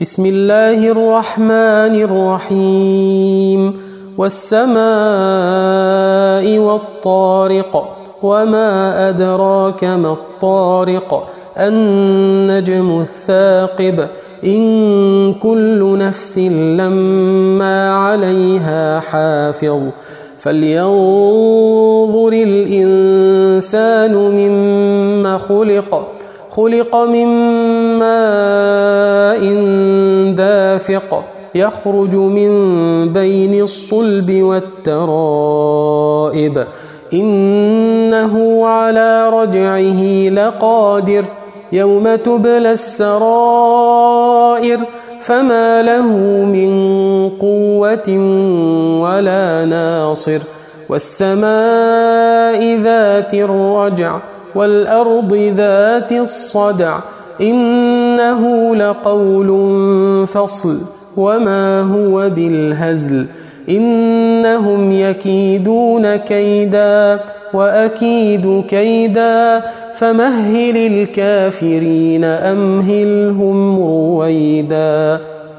بسم الله الرحمن الرحيم والسماء والطارق وما أدراك ما الطارق النجم الثاقب إن كل نفس لما عليها حافظ فلينظر الإنسان مما خلق من ماء دافق يخرج من بين الصلب والترائب إنه على رجعه لقادر يوم تبلى السرائر فما له من قوة ولا ناصر والسماء ذات الرجع والأرض ذات الصدع إنه لقول فصل وما هو بالهزل إنهم يكيدون كيدا وأكيد كيدا فمهل الكافرين أمهلهم رويدا.